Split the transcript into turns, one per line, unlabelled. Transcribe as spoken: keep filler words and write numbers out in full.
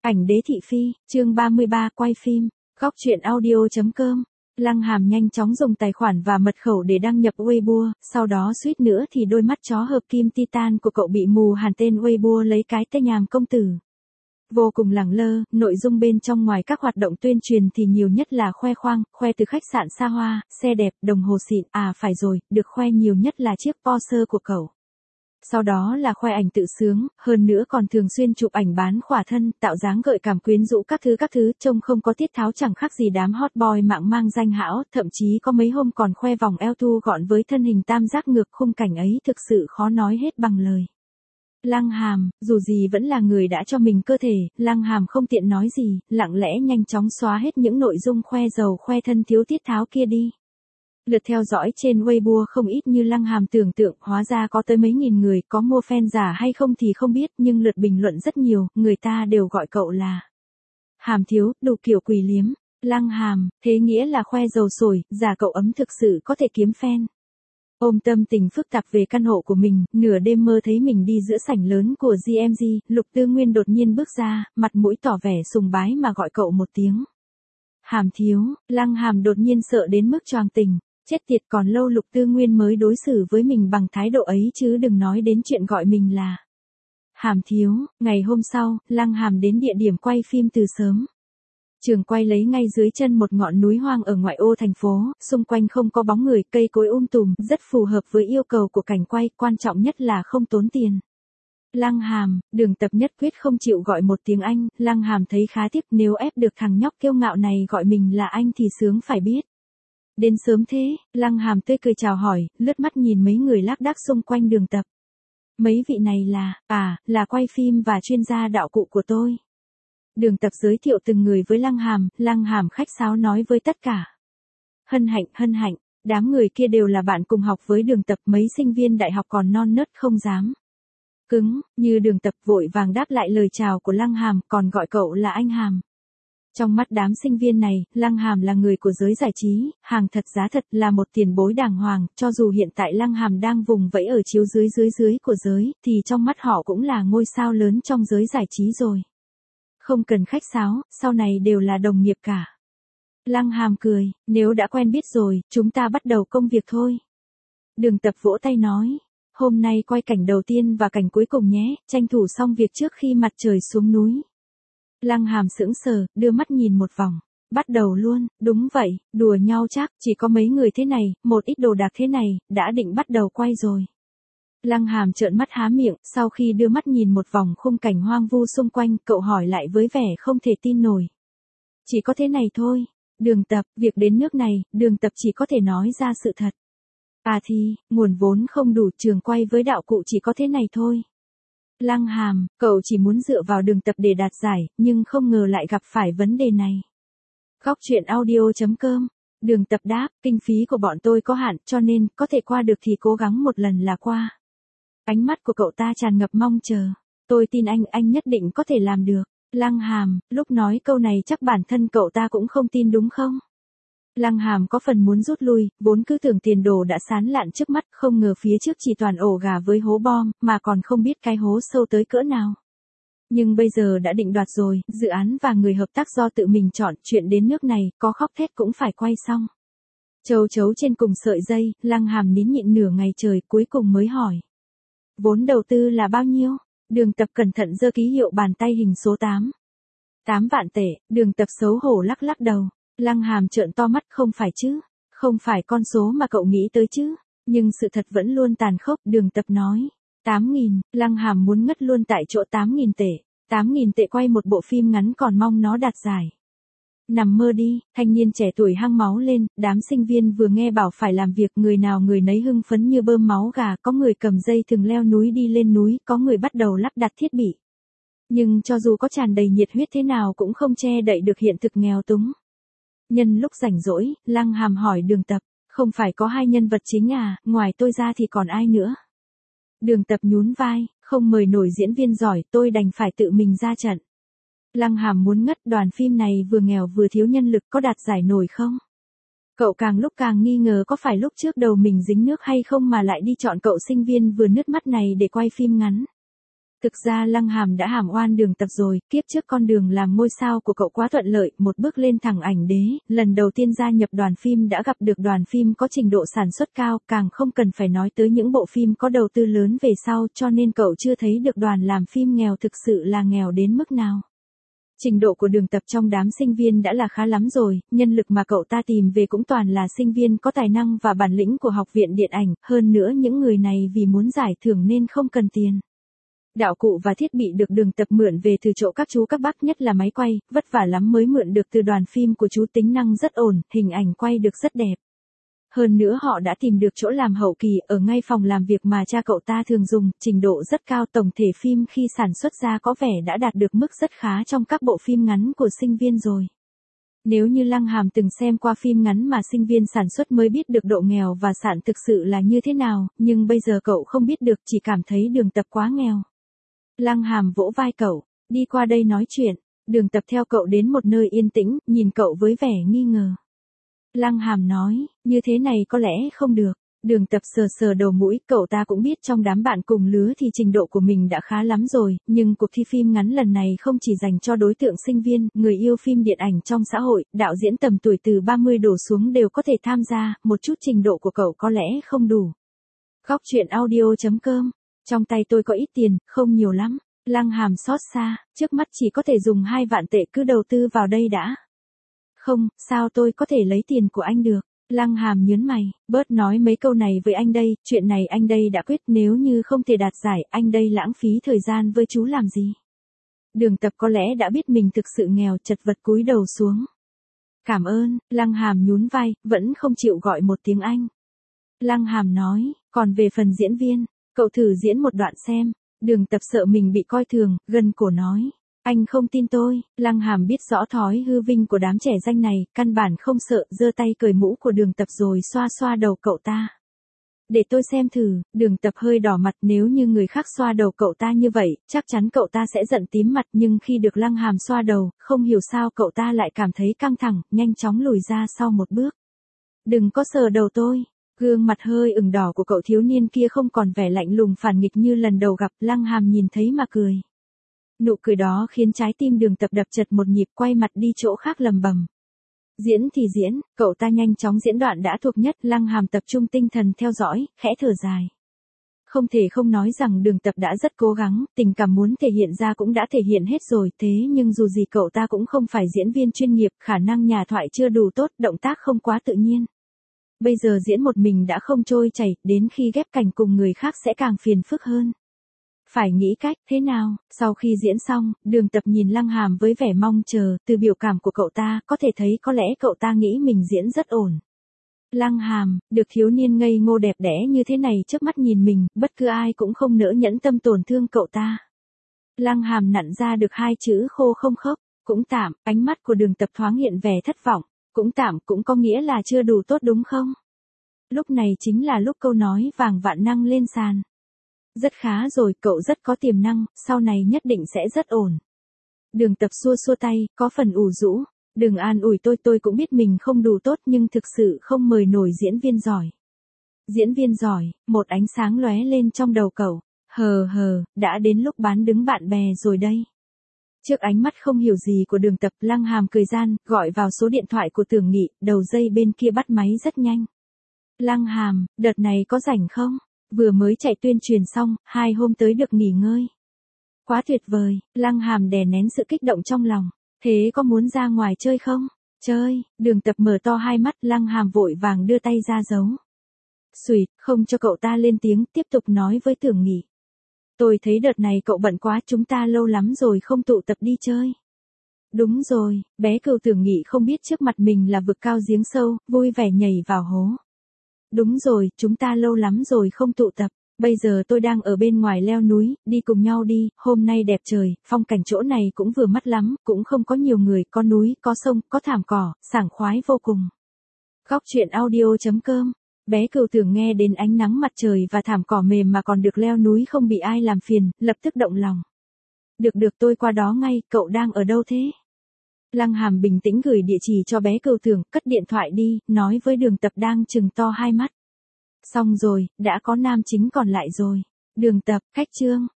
Ảnh đế thị phi, chương ba mươi ba quay phim, góc truyện audio.com. Lăng Hàm nhanh chóng dùng tài khoản và mật khẩu để đăng nhập Weibo, sau đó suýt nữa thì đôi mắt chó hợp kim titan của cậu bị mù hẳn, tên Weibo lấy cái tên nhàm công tử. Vô cùng lẳng lơ, nội dung bên trong ngoài các hoạt động tuyên truyền thì nhiều nhất là khoe khoang, khoe từ khách sạn xa hoa, xe đẹp, đồng hồ xịn, à phải rồi, được khoe nhiều nhất là chiếc Porsche của cậu. Sau đó là khoe ảnh tự sướng, hơn nữa còn thường xuyên chụp ảnh bán khỏa thân, tạo dáng gợi cảm quyến rũ các thứ các thứ, trông không có tiết tháo chẳng khác gì đám hot boy mạng mang danh hão, thậm chí có mấy hôm còn khoe vòng eo thu gọn với thân hình tam giác ngược, khung cảnh ấy thực sự khó nói hết bằng lời. Lăng Hàm, dù gì vẫn là người đã cho mình cơ thể, Lăng Hàm không tiện nói gì, lặng lẽ nhanh chóng xóa hết những nội dung khoe giàu khoe thân thiếu tiết tháo kia đi. Lượt theo dõi trên Weibo không ít như Lăng Hàm tưởng tượng, hóa ra có tới mấy nghìn người, có mua fan giả hay không thì không biết, nhưng lượt bình luận rất nhiều, người ta đều gọi cậu là Hàm thiếu, đủ kiểu quỷ liếm. Lăng Hàm, thế nghĩa là khoe dầu sổi, giả cậu ấm thực sự có thể kiếm fan. Ôm tâm tình phức tạp về căn hộ của mình, nửa đêm mơ thấy mình đi giữa sảnh lớn của giê em giê, Lục Tư Nguyên đột nhiên bước ra, mặt mũi tỏ vẻ sùng bái mà gọi cậu một tiếng Hàm thiếu. Lăng Hàm đột nhiên sợ đến mức choàng tỉnh. Chết tiệt, còn lâu Lục Tư Nguyên mới đối xử với mình bằng thái độ ấy chứ đừng nói đến chuyện gọi mình là Hàm thiếu. Ngày hôm sau, Lăng Hàm đến địa điểm quay phim từ sớm. Trường quay lấy ngay dưới chân một ngọn núi hoang ở ngoại ô thành phố, xung quanh không có bóng người, cây cối um tùm, rất phù hợp với yêu cầu của cảnh quay, quan trọng nhất là không tốn tiền. Lăng Hàm, Đường Tập nhất quyết không chịu gọi một tiếng anh, Lăng Hàm thấy khá tiếc, nếu ép được thằng nhóc kiêu ngạo này gọi mình là anh thì sướng phải biết. Đến sớm thế, Lăng Hàm tươi cười chào hỏi, lướt mắt nhìn mấy người lác đác xung quanh Đường Tập. Mấy vị này là, à, là quay phim và chuyên gia đạo cụ của tôi. Đường Tập giới thiệu từng người với Lăng Hàm, Lăng Hàm khách sáo nói với tất cả. Hân hạnh, hân hạnh, đám người kia đều là bạn cùng học với Đường Tập, mấy sinh viên đại học còn non nớt không dám cứng, như Đường Tập vội vàng đáp lại lời chào của Lăng Hàm, còn gọi cậu là anh Hàm. Trong mắt đám sinh viên này, Lăng Hàm là người của giới giải trí, hàng thật giá thật, là một tiền bối đàng hoàng, cho dù hiện tại Lăng Hàm đang vùng vẫy ở chiếu dưới dưới dưới của giới, thì trong mắt họ cũng là ngôi sao lớn trong giới giải trí rồi. Không cần khách sáo, sau này đều là đồng nghiệp cả. Lăng Hàm cười, nếu đã quen biết rồi, chúng ta bắt đầu công việc thôi. Đường Tập vỗ tay nói, hôm nay quay cảnh đầu tiên và cảnh cuối cùng nhé, tranh thủ xong việc trước khi mặt trời xuống núi. Lăng Hàm sững sờ, đưa mắt nhìn một vòng. Bắt đầu luôn, đúng vậy, đùa nhau chắc, chỉ có mấy người thế này, một ít đồ đạc thế này, đã định bắt đầu quay rồi. Lăng Hàm trợn mắt há miệng, sau khi đưa mắt nhìn một vòng khung cảnh hoang vu xung quanh, cậu hỏi lại với vẻ không thể tin nổi. Chỉ có thế này thôi. Đường Tập, việc đến nước này, Đường Tập chỉ có thể nói ra sự thật. À thì, nguồn vốn không đủ, trường quay với đạo cụ chỉ có thế này thôi. Lăng Hàm, cậu chỉ muốn dựa vào Đường Tập để đạt giải, nhưng không ngờ lại gặp phải vấn đề này. Góc truyện audio.com. Đường Tập đáp, kinh phí của bọn tôi có hạn, cho nên, có thể qua được thì cố gắng một lần là qua. Ánh mắt của cậu ta tràn ngập mong chờ. Tôi tin anh, anh nhất định có thể làm được. Lăng Hàm, lúc nói câu này chắc bản thân cậu ta cũng không tin đúng không? Lăng Hàm có phần muốn rút lui, vốn cứ tưởng tiền đồ đã sán lạn trước mắt, không ngờ phía trước chỉ toàn ổ gà với hố bom, mà còn không biết cái hố sâu tới cỡ nào. Nhưng bây giờ đã định đoạt rồi, dự án và người hợp tác do tự mình chọn, chuyện đến nước này, có khóc thét cũng phải quay xong. Châu chấu trên cùng sợi dây, Lăng Hàm nín nhịn nửa ngày trời, cuối cùng mới hỏi. Vốn đầu tư là bao nhiêu? Đường Tập cẩn thận giơ ký hiệu bàn tay hình số tám. tám vạn tệ, Đường Tập xấu hổ lắc lắc đầu. Lăng Hàm trợn to mắt, không phải chứ? Không phải con số mà cậu nghĩ tới chứ? Nhưng sự thật vẫn luôn tàn khốc, Đường Tập nói. tám nghìn, Lăng Hàm muốn ngất luôn tại chỗ. Tám nghìn tệ. tám nghìn tệ quay một bộ phim ngắn còn mong nó đạt giải. Nằm mơ đi, thanh niên trẻ tuổi hăng máu lên, đám sinh viên vừa nghe bảo phải làm việc, người nào người nấy hưng phấn như bơm máu gà, có người cầm dây thừng leo núi đi lên núi, có người bắt đầu lắp đặt thiết bị. Nhưng cho dù có tràn đầy nhiệt huyết thế nào cũng không che đậy được hiện thực nghèo túng. Nhân lúc rảnh rỗi, Lăng Hàm hỏi Đường Tập, không phải có hai nhân vật chính à, ngoài tôi ra thì còn ai nữa? Đường Tập nhún vai, không mời nổi diễn viên giỏi, tôi đành phải tự mình ra trận. Lăng Hàm muốn ngất, đoàn phim này vừa nghèo vừa thiếu nhân lực, có đạt giải nổi không? Cậu càng lúc càng nghi ngờ có phải lúc trước đầu mình dính nước hay không mà lại đi chọn cậu sinh viên vừa nứt mắt này để quay phim ngắn. Thực ra Lăng Hàm đã hàm oan Đường Tập rồi, kiếp trước con đường làm ngôi sao của cậu quá thuận lợi, một bước lên thẳng ảnh đế, lần đầu tiên gia nhập đoàn phim đã gặp được đoàn phim có trình độ sản xuất cao, càng không cần phải nói tới những bộ phim có đầu tư lớn về sau, cho nên cậu chưa thấy được đoàn làm phim nghèo thực sự là nghèo đến mức nào. Trình độ của Đường Tập trong đám sinh viên đã là khá lắm rồi, nhân lực mà cậu ta tìm về cũng toàn là sinh viên có tài năng và bản lĩnh của học viện điện ảnh, hơn nữa những người này vì muốn giải thưởng nên không cần tiền. Đạo cụ và thiết bị được Đường Tập mượn về từ chỗ các chú các bác, nhất là máy quay, vất vả lắm mới mượn được từ đoàn phim của chú, tính năng rất ổn, hình ảnh quay được rất đẹp. Hơn nữa họ đã tìm được chỗ làm hậu kỳ ở ngay phòng làm việc mà cha cậu ta thường dùng, trình độ rất cao, tổng thể phim khi sản xuất ra có vẻ đã đạt được mức rất khá trong các bộ phim ngắn của sinh viên rồi. Nếu như Lăng Hàm từng xem qua phim ngắn mà sinh viên sản xuất mới biết được độ nghèo và sản thực sự là như thế nào, nhưng bây giờ cậu không biết được, chỉ cảm thấy Đường Tập quá nghèo. Lăng Hàm vỗ vai cậu, đi qua đây nói chuyện. Đường Tập theo cậu đến một nơi yên tĩnh, nhìn cậu với vẻ nghi ngờ. Lăng Hàm nói, như thế này có lẽ không được. Đường Tập sờ sờ đầu mũi, cậu ta cũng biết trong đám bạn cùng lứa thì trình độ của mình đã khá lắm rồi, nhưng cuộc thi phim ngắn lần này không chỉ dành cho đối tượng sinh viên, người yêu phim điện ảnh trong xã hội, đạo diễn tầm tuổi từ ba mươi đổ xuống đều có thể tham gia, một chút trình độ của cậu có lẽ không đủ. Góc truyện audio chấm com. Trong tay tôi có ít tiền, không nhiều lắm. Lăng Hàm xót xa, trước mắt chỉ có thể dùng hai vạn tệ, cứ đầu tư vào đây đã. Không, sao tôi có thể lấy tiền của anh được? Lăng Hàm nhớn mày, bớt nói mấy câu này với anh đây, chuyện này anh đây đã quyết, nếu như không thể đạt giải, anh đây lãng phí thời gian với chú làm gì? Đường Tập có lẽ đã biết mình thực sự nghèo, chật vật cúi đầu xuống. Cảm ơn, Lăng Hàm nhún vai, vẫn không chịu gọi một tiếng anh. Lăng Hàm nói, còn về phần diễn viên, cậu thử diễn một đoạn xem. Đường Tập sợ mình bị coi thường, gân cổ nói. Anh không tin tôi. Lăng Hàm biết rõ thói hư vinh của đám trẻ danh này, căn bản không sợ, giơ tay cởi mũ của Đường Tập rồi xoa xoa đầu cậu ta. Để tôi xem thử. Đường Tập hơi đỏ mặt, nếu như người khác xoa đầu cậu ta như vậy, chắc chắn cậu ta sẽ giận tím mặt, nhưng khi được Lăng Hàm xoa đầu, không hiểu sao cậu ta lại cảm thấy căng thẳng, nhanh chóng lùi ra sau một bước. Đừng có sờ đầu tôi. Gương mặt hơi ửng đỏ của cậu thiếu niên kia không còn vẻ lạnh lùng phản nghịch như lần đầu gặp, Lăng Hàm nhìn thấy mà cười. Nụ cười đó khiến trái tim Đường Tập đập chật một nhịp, quay mặt đi chỗ khác lầm bầm. Diễn thì diễn, cậu ta nhanh chóng diễn đoạn đã thuộc nhất, Lăng Hàm tập trung tinh thần theo dõi, khẽ thở dài. Không thể không nói rằng Đường Tập đã rất cố gắng, tình cảm muốn thể hiện ra cũng đã thể hiện hết rồi, thế nhưng dù gì cậu ta cũng không phải diễn viên chuyên nghiệp, khả năng nhà thoại chưa đủ tốt, động tác không quá tự nhiên. Bây giờ diễn một mình đã không trôi chảy, đến khi ghép cảnh cùng người khác sẽ càng phiền phức hơn. Phải nghĩ cách, thế nào? Sau khi diễn xong, Đường Tập nhìn Lăng Hàm với vẻ mong chờ, từ biểu cảm của cậu ta, có thể thấy có lẽ cậu ta nghĩ mình diễn rất ổn. Lăng Hàm, được thiếu niên ngây ngô đẹp đẽ như thế này trước mắt nhìn mình, bất cứ ai cũng không nỡ nhẫn tâm tổn thương cậu ta. Lăng Hàm nặn ra được hai chữ khô không khớp, cũng tạm, ánh mắt của Đường Tập thoáng hiện vẻ thất vọng. Cũng tạm cũng có nghĩa là chưa đủ tốt đúng không? Lúc này chính là lúc câu nói vàng vạn năng lên sàn. Rất khá rồi, cậu rất có tiềm năng, sau này nhất định sẽ rất ổn. Đường Tập xua xua tay, có phần ủ rũ. Đừng an ủi tôi, tôi cũng biết mình không đủ tốt nhưng thực sự không mời nổi diễn viên giỏi. Diễn viên giỏi, một ánh sáng lóe lên trong đầu cậu. Hờ hờ, đã đến lúc bán đứng bạn bè rồi đây. Trước ánh mắt không hiểu gì của Đường Tập, Lăng Hàm cười gian, gọi vào số điện thoại của Tưởng Nghị, đầu dây bên kia bắt máy rất nhanh. Lăng Hàm, đợt này có rảnh không? Vừa mới chạy tuyên truyền xong, hai hôm tới được nghỉ ngơi. Quá tuyệt vời, Lăng Hàm đè nén sự kích động trong lòng. Thế có muốn ra ngoài chơi không? Chơi, Đường Tập mở to hai mắt, Lăng Hàm vội vàng đưa tay ra giấu. Xùyt, không cho cậu ta lên tiếng, tiếp tục nói với Tưởng Nghị. Tôi thấy đợt này cậu bận quá, chúng ta lâu lắm rồi không tụ tập đi chơi. Đúng rồi, bé Cừu Tưởng Nghị không biết trước mặt mình là vực cao giếng sâu, vui vẻ nhảy vào hố. Đúng rồi, chúng ta lâu lắm rồi không tụ tập. Bây giờ tôi đang ở bên ngoài leo núi, đi cùng nhau đi, hôm nay đẹp trời, phong cảnh chỗ này cũng vừa mắt lắm, cũng không có nhiều người, có núi, có sông, có thảm cỏ, sảng khoái vô cùng. Góc truyện audio chấm com. Bé Cừu Tưởng nghe đến ánh nắng mặt trời và thảm cỏ mềm mà còn được leo núi không bị ai làm phiền, lập tức động lòng. Được được, tôi qua đó ngay, cậu đang ở đâu thế? Lăng Hàm bình tĩnh gửi địa chỉ cho bé Cừu Tưởng, cất điện thoại đi, nói với Đường Tập đang trừng to hai mắt. Xong rồi, đã có nam chính còn lại rồi. Đường Tập, khách trương.